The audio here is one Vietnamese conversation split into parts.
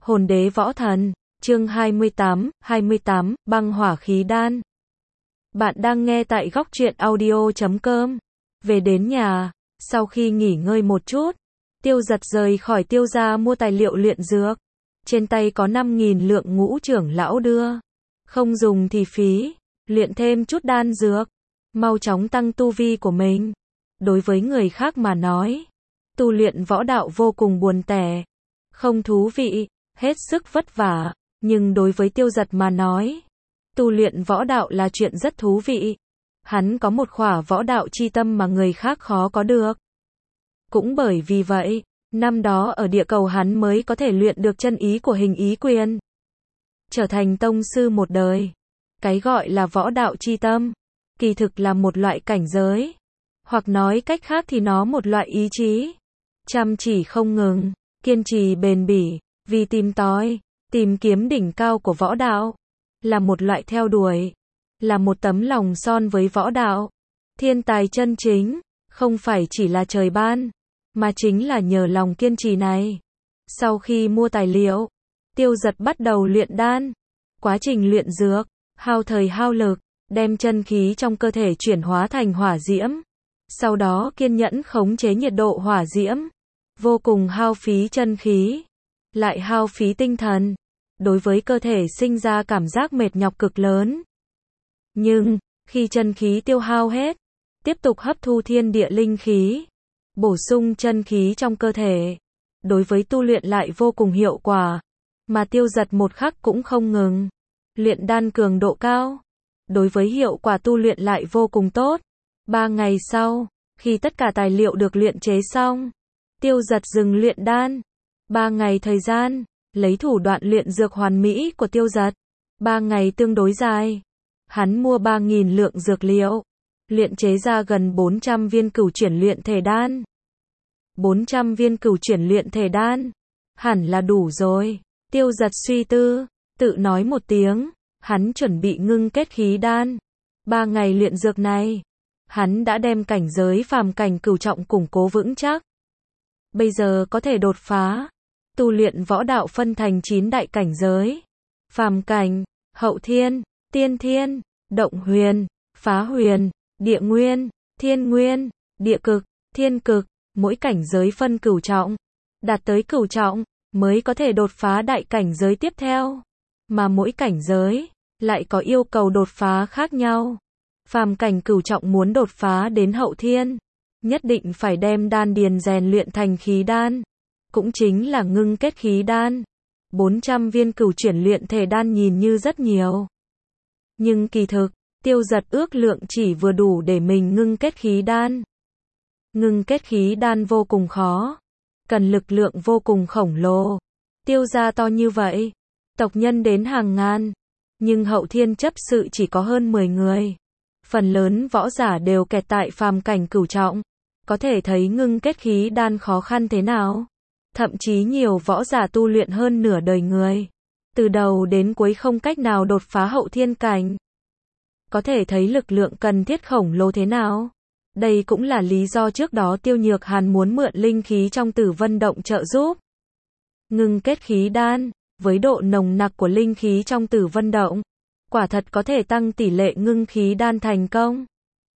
Hồn đế võ thần, chương 28, băng hỏa khí đan. Bạn đang nghe tại góc truyện audio.com. Về đến nhà, sau khi nghỉ ngơi một chút, Tiêu Giật rời khỏi Tiêu gia mua tài liệu luyện dược. Trên tay có 5.000 lượng Ngũ trưởng lão đưa. Không dùng thì phí, luyện thêm chút đan dược, mau chóng tăng tu vi của mình. Đối với người khác mà nói, tu luyện võ đạo vô cùng buồn tẻ, không thú vị, hết sức vất vả, nhưng đối với Tiêu Giật mà nói, tu luyện võ đạo là chuyện rất thú vị. Hắn có một khỏa võ đạo chi tâm mà người khác khó có được. Cũng bởi vì vậy, năm đó ở địa cầu hắn mới có thể luyện được chân ý của Hình Ý Quyền, trở thành tông sư một đời. Cái gọi là võ đạo chi tâm, kỳ thực là một loại cảnh giới, hoặc nói cách khác thì nó một loại ý chí, chăm chỉ không ngừng, kiên trì bền bỉ, vì tìm tòi, tìm kiếm đỉnh cao của võ đạo, là một loại theo đuổi, là một tấm lòng son với võ đạo. Thiên tài chân chính, không phải chỉ là trời ban, mà chính là nhờ lòng kiên trì này. Sau khi mua tài liệu, Tiêu Giật bắt đầu luyện đan. Quá trình luyện dược, hao thời hao lực, đem chân khí trong cơ thể chuyển hóa thành hỏa diễm. Sau đó kiên nhẫn khống chế nhiệt độ hỏa diễm. Vô cùng hao phí chân khí, lại hao phí tinh thần. Đối với cơ thể sinh ra cảm giác mệt nhọc cực lớn. Nhưng, khi chân khí tiêu hao hết, tiếp tục hấp thu thiên địa linh khí, bổ sung chân khí trong cơ thể, đối với tu luyện lại vô cùng hiệu quả. Mà Tiêu Giật một khắc cũng không ngừng. Luyện đan cường độ cao, đối với hiệu quả tu luyện lại vô cùng tốt. 3 ngày sau, khi tất cả tài liệu được luyện chế xong, Tiêu Giật dừng luyện đan. 3 ngày thời gian, lấy thủ đoạn luyện dược hoàn mỹ của Tiêu Giật. 3 ngày tương đối dài. Hắn mua 3.000 lượng dược liệu, luyện chế ra gần 400 viên cửu chuyển luyện thể đan. 400 viên cửu chuyển luyện thể đan, hẳn là đủ rồi. Tiêu Giật suy tư, tự nói một tiếng, hắn chuẩn bị ngưng kết khí đan. 3 ngày luyện dược này, hắn đã đem cảnh giới phàm cảnh cửu trọng củng cố vững chắc. Bây giờ có thể đột phá. Tu luyện võ đạo phân thành 9 đại cảnh giới. Phàm cảnh, hậu thiên, tiên thiên, động huyền, phá huyền, địa nguyên, thiên nguyên, địa cực, thiên cực, mỗi cảnh giới phân cửu trọng. Đạt tới cửu trọng, mới có thể đột phá đại cảnh giới tiếp theo. Mà mỗi cảnh giới, lại có yêu cầu đột phá khác nhau. Phàm cảnh cửu trọng muốn đột phá đến hậu thiên, nhất định phải đem đan điền rèn luyện thành khí đan. Cũng chính là ngưng kết khí đan. 400 viên cửu chuyển luyện thể đan nhìn như rất nhiều. Nhưng kỳ thực, Tiêu Giật ước lượng chỉ vừa đủ để mình ngưng kết khí đan. Ngưng kết khí đan vô cùng khó, cần lực lượng vô cùng khổng lồ. Tiêu gia to như vậy, tộc nhân đến hàng ngàn, nhưng hậu thiên chấp sự chỉ có hơn 10 người. Phần lớn võ giả đều kẹt tại phàm cảnh cửu trọng. Có thể thấy ngưng kết khí đan khó khăn thế nào. Thậm chí nhiều võ giả tu luyện hơn nửa đời người, từ đầu đến cuối không cách nào đột phá hậu thiên cảnh. Có thể thấy lực lượng cần thiết khổng lồ thế nào. Đây cũng là lý do trước đó Tiêu Nhược Hàn muốn mượn linh khí trong Tử Vân Động trợ giúp. Ngưng kết khí đan, với độ nồng nặc của linh khí trong Tử Vân Động, quả thật có thể tăng tỷ lệ ngưng khí đan thành công.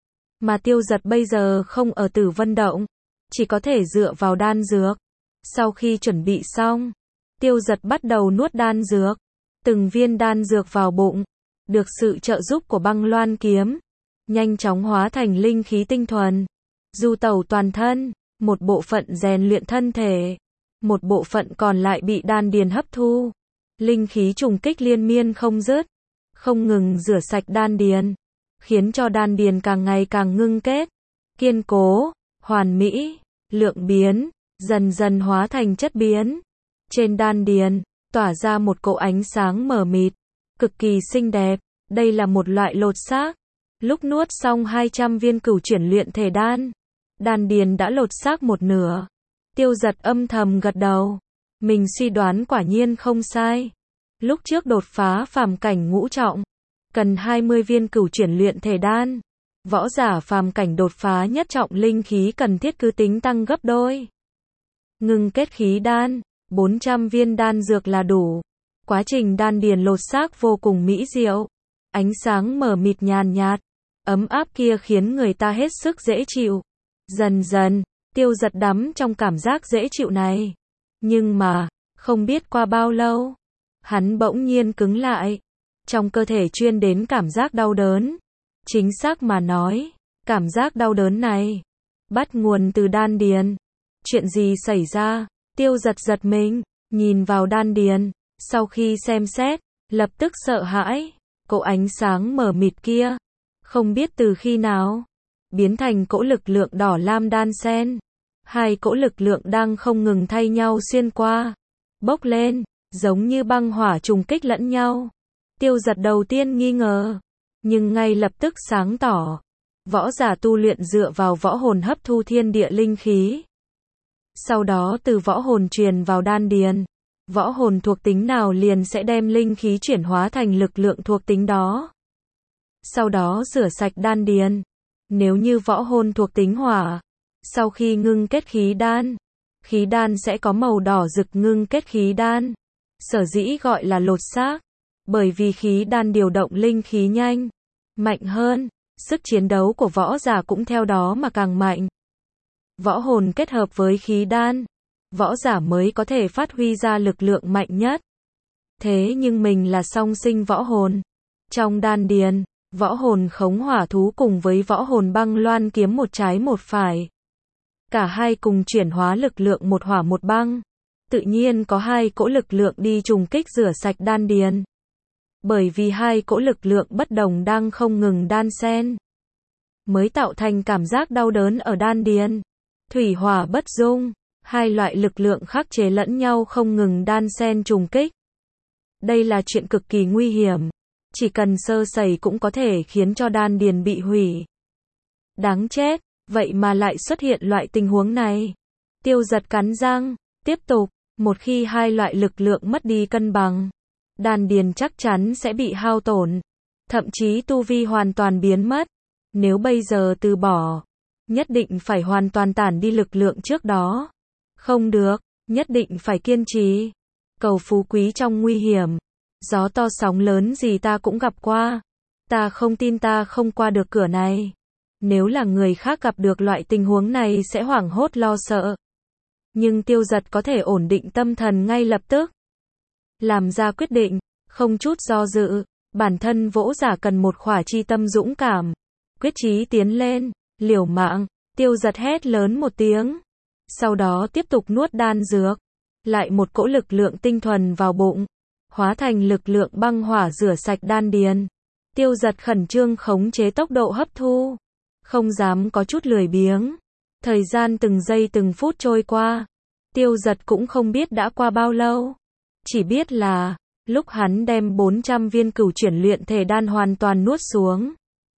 Mà Tiêu Giật bây giờ không ở Tử Vân Động, chỉ có thể dựa vào đan dược. Sau khi chuẩn bị xong, Tiêu Giật bắt đầu nuốt đan dược, từng viên đan dược vào bụng, được sự trợ giúp của băng loan kiếm, nhanh chóng hóa thành linh khí tinh thuần, du tẩu toàn thân, một bộ phận rèn luyện thân thể, một bộ phận còn lại bị đan điền hấp thu. Linh khí trùng kích liên miên không dứt, không ngừng rửa sạch đan điền, khiến cho đan điền càng ngày càng ngưng kết, kiên cố, hoàn mỹ, lượng biến, dần dần hóa thành chất biến. Trên đan điền, tỏa ra một cỗ ánh sáng mờ mịt, cực kỳ xinh đẹp. Đây là một loại lột xác. Lúc nuốt xong 200 viên cửu chuyển luyện thể đan, đan điền đã lột xác một nửa. Tiêu Giật âm thầm gật đầu. Mình suy đoán quả nhiên không sai. Lúc trước đột phá phàm cảnh ngũ trọng, cần 20 viên cửu chuyển luyện thể đan. Võ giả phàm cảnh đột phá nhất trọng linh khí cần thiết cứ tính tăng gấp đôi. Ngưng kết khí đan, 400 viên đan dược là đủ. Quá trình đan điền lột xác vô cùng mỹ diệu. Ánh sáng mờ mịt nhàn nhạt, ấm áp kia khiến người ta hết sức dễ chịu. Dần dần, Tiêu Giật đắm trong cảm giác dễ chịu này. Nhưng mà, không biết qua bao lâu, hắn bỗng nhiên cứng lại. Trong cơ thể truyền đến cảm giác đau đớn. Chính xác mà nói, cảm giác đau đớn này bắt nguồn từ đan điền. Chuyện gì xảy ra? Tiêu Giật giật mình, nhìn vào đan điền, sau khi xem xét, lập tức sợ hãi. Cỗ ánh sáng mờ mịt kia, không biết từ khi nào, biến thành cỗ lực lượng đỏ lam đan xen. Hai cỗ lực lượng đang không ngừng thay nhau xuyên qua, bốc lên, giống như băng hỏa trùng kích lẫn nhau. Tiêu Giật đầu tiên nghi ngờ, nhưng ngay lập tức sáng tỏ. Võ giả tu luyện dựa vào võ hồn hấp thu thiên địa linh khí. Sau đó từ võ hồn truyền vào đan điền. Võ hồn thuộc tính nào liền sẽ đem linh khí chuyển hóa thành lực lượng thuộc tính đó. Sau đó rửa sạch đan điền. Nếu như võ hồn thuộc tính hỏa, sau khi ngưng kết khí đan sẽ có màu đỏ rực ngưng kết khí đan. Sở dĩ gọi là lột xác, bởi vì khí đan điều động linh khí nhanh, mạnh hơn, sức chiến đấu của võ giả cũng theo đó mà càng mạnh. Võ hồn kết hợp với khí đan, võ giả mới có thể phát huy ra lực lượng mạnh nhất. Thế nhưng mình là song sinh võ hồn. Trong đan điền, võ hồn khống hỏa thú cùng với võ hồn băng loan kiếm một trái một phải. Cả hai cùng chuyển hóa lực lượng một hỏa một băng. Tự nhiên có hai cỗ lực lượng đi trùng kích rửa sạch đan điền. Bởi vì hai cỗ lực lượng bất đồng đang không ngừng đan xen, mới tạo thành cảm giác đau đớn ở đan điền. Thủy hỏa bất dung, hai loại lực lượng khắc chế lẫn nhau không ngừng đan xen trùng kích. Đây là chuyện cực kỳ nguy hiểm, chỉ cần sơ sẩy cũng có thể khiến cho đan điền bị hủy. Đáng chết, vậy mà lại xuất hiện loại tình huống này. Tiêu Giật cắn răng, tiếp tục, một khi hai loại lực lượng mất đi cân bằng, đan điền chắc chắn sẽ bị hao tổn, thậm chí tu vi hoàn toàn biến mất. Nếu bây giờ từ bỏ, nhất định phải hoàn toàn tản đi lực lượng trước đó. Không được, nhất định phải kiên trì. Cầu phú quý trong nguy hiểm. Gió to sóng lớn gì ta cũng gặp qua. Ta không tin ta không qua được cửa này. Nếu là người khác gặp được loại tình huống này sẽ hoảng hốt lo sợ. Nhưng Tiêu Giật có thể ổn định tâm thần ngay lập tức. Làm ra quyết định, không chút do dự. Bản thân võ giả cần một khỏa chi tâm dũng cảm. Quyết chí tiến lên, liều mạng. Tiêu Giật hét lớn một tiếng. Sau đó tiếp tục nuốt đan dược. Lại một cỗ lực lượng tinh thuần vào bụng, hóa thành lực lượng băng hỏa rửa sạch đan điền. Tiêu Giật khẩn trương khống chế tốc độ hấp thu, không dám có chút lười biếng. Thời gian từng giây từng phút trôi qua, Tiêu Giật cũng không biết đã qua bao lâu. Chỉ biết là, lúc hắn đem 400 viên cửu chuyển luyện thể đan hoàn toàn nuốt xuống,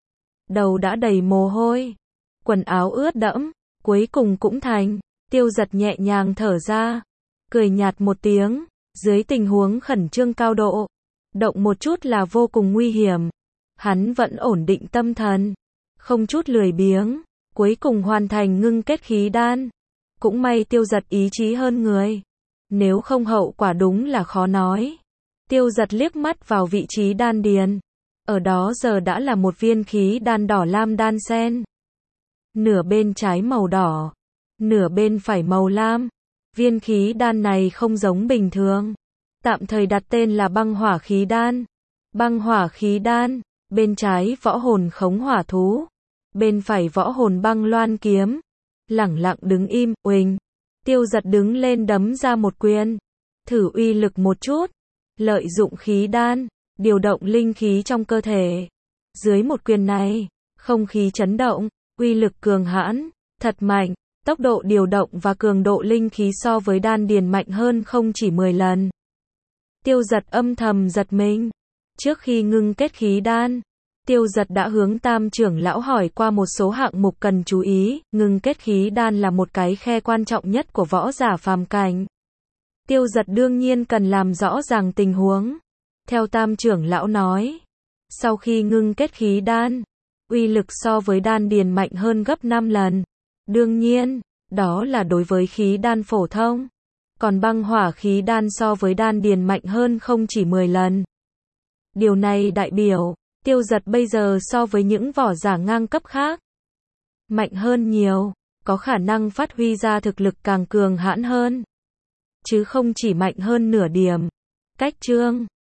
đầu đã đầy mồ hôi, quần áo ướt đẫm, cuối cùng cũng thành. Tiêu Giật nhẹ nhàng thở ra, cười nhạt một tiếng. Dưới tình huống khẩn trương cao độ, động một chút là vô cùng nguy hiểm. Hắn vẫn ổn định tâm thần, không chút lười biếng, cuối cùng hoàn thành ngưng kết khí đan. Cũng may Tiêu Giật ý chí hơn người, nếu không hậu quả đúng là khó nói. Tiêu Giật liếc mắt vào vị trí đan điền, ở đó giờ đã là một viên khí đan đỏ lam đan xen. Nửa bên trái màu đỏ, nửa bên phải màu lam. Viên khí đan này không giống bình thường, tạm thời đặt tên là băng hỏa khí đan. Băng hỏa khí đan, bên trái võ hồn khống hỏa thú, bên phải võ hồn băng loan kiếm. Lẳng lặng đứng im, uỳnh. Tiêu Giật đứng lên đấm ra một quyền, thử uy lực một chút, lợi dụng khí đan, điều động linh khí trong cơ thể. Dưới một quyền này, không khí chấn động, uy lực cường hãn, thật mạnh. Tốc độ điều động và cường độ linh khí so với đan điền mạnh hơn không chỉ 10 lần. Tiêu Giật âm thầm giật mình. Trước khi ngưng kết khí đan, Tiêu Giật đã hướng Tam trưởng lão hỏi qua một số hạng mục cần chú ý. Ngưng kết khí đan là một cái khe quan trọng nhất của võ giả phàm cảnh. Tiêu Giật đương nhiên cần làm rõ ràng tình huống. Theo Tam trưởng lão nói, sau khi ngưng kết khí đan, uy lực so với đan điền mạnh hơn gấp 5 lần. Đương nhiên, đó là đối với khí đan phổ thông. Còn băng hỏa khí đan so với đan điền mạnh hơn không chỉ 10 lần. Điều này đại biểu, Tiêu Giật bây giờ so với những võ giả ngang cấp khác, mạnh hơn nhiều, có khả năng phát huy ra thực lực càng cường hãn hơn, chứ không chỉ mạnh hơn nửa điểm. Cách chương